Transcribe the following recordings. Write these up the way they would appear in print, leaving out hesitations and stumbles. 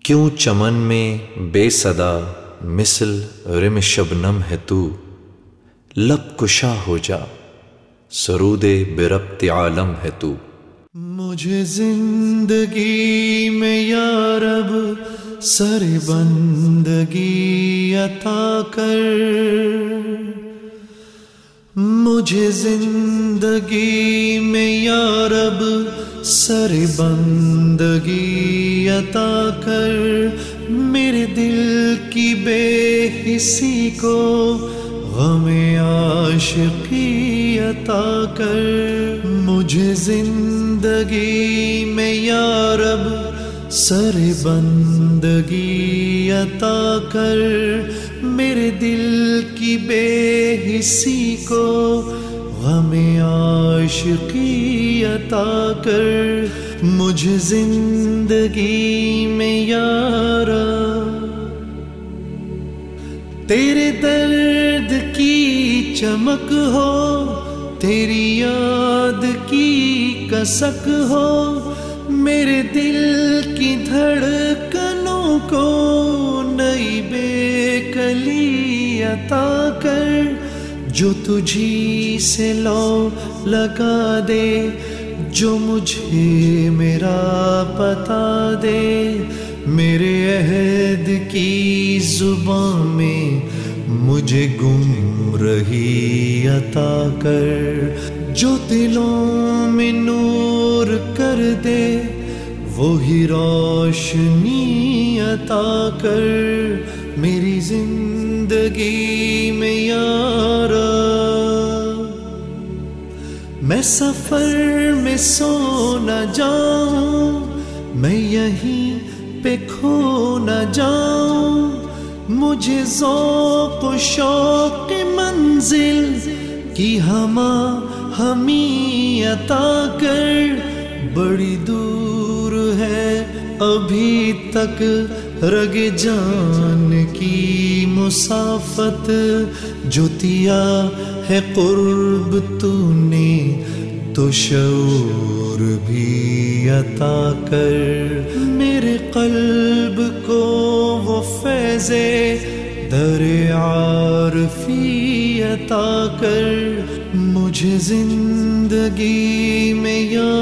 کیوں چمن میں بے صدا مثل رم شبنم ہے تو، لب کشا ہو جا سرود بربط عالم ہے تو۔ مجھے زندگی میں یا رب سر بندگی عطا کر، مجھے زندگی میں یا رب سر بندگی عطا کر، میرے دل کی بے حسی کو غم عاشقی عطا کر، مجھے زندگی میں یا رب سر بندگی عطا کر، میرے دل کی بے حسی کو غم عاشقی عطا کر، مجھے زندگی میں یا رب تیرے درد کی چمک ہو، تیری یاد کی کسک ہو، میرے دل کی دھڑکنوں کو نئی بے کلی عطا کر، جو تجھی سے لو لگا دے، جو مجھے میرا پتا دے، میرے عہد کی زبان میں مجھے گمراہی عطا کر، جو دلوں میں نور کر دے وہی روشنی عطا کر، میری زندگی میں یا رب میں سفر میں سو نہ جاؤں، میں یہیں پہ کھو نہ جاؤں، مجھے ذوق و شوق منزل کی ہمیں عطا کر، بڑی دور ہے ابھی تک رگ جان کی مسافت، جو دیا ہے قرب تو نے تو شعور بھی عطا کر، میرے قلب کو وہ فیض در عارفی عطا کر، مجھے زندگی میں یا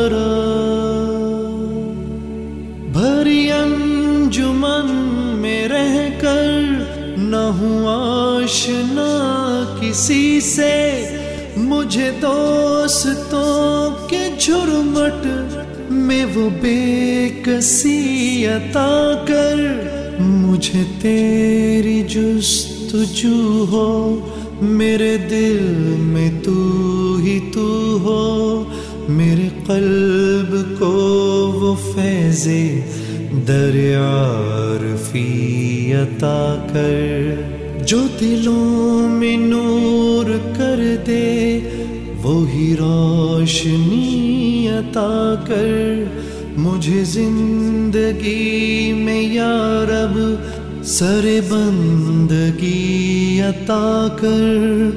رب بھری انجمن میں رہ کر نہ ہوں آشنا کسی سے، مجھے دوستوں کے جھرمٹ میں وہ بے کسی عطا کر، مجھے تیری جستجو ہو، میرے دل میں تو ہی تو ہو، میرے قلب کو وہ فیض در عارفی عطا کر، جو دلوں میں نور کر دے وہی روشنی عطا کر، مجھے زندگی میں یا رب سر بندگی عطا کر،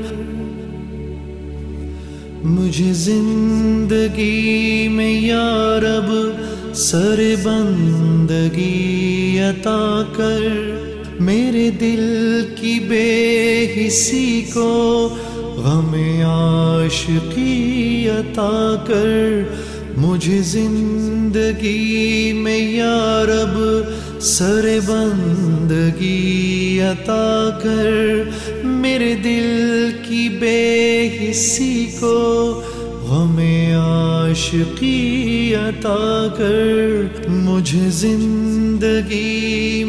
مجھے زندگی میں یا رب سر بندگی عطا کر، میرے دل کی بے حسی کو غم عاشقی عطا کر، مجھے زندگی میں یا رب سر بندگی عطا کر، میرے دل کی بے حسی کو غم عاشقی عطا کر، مجھے زندگی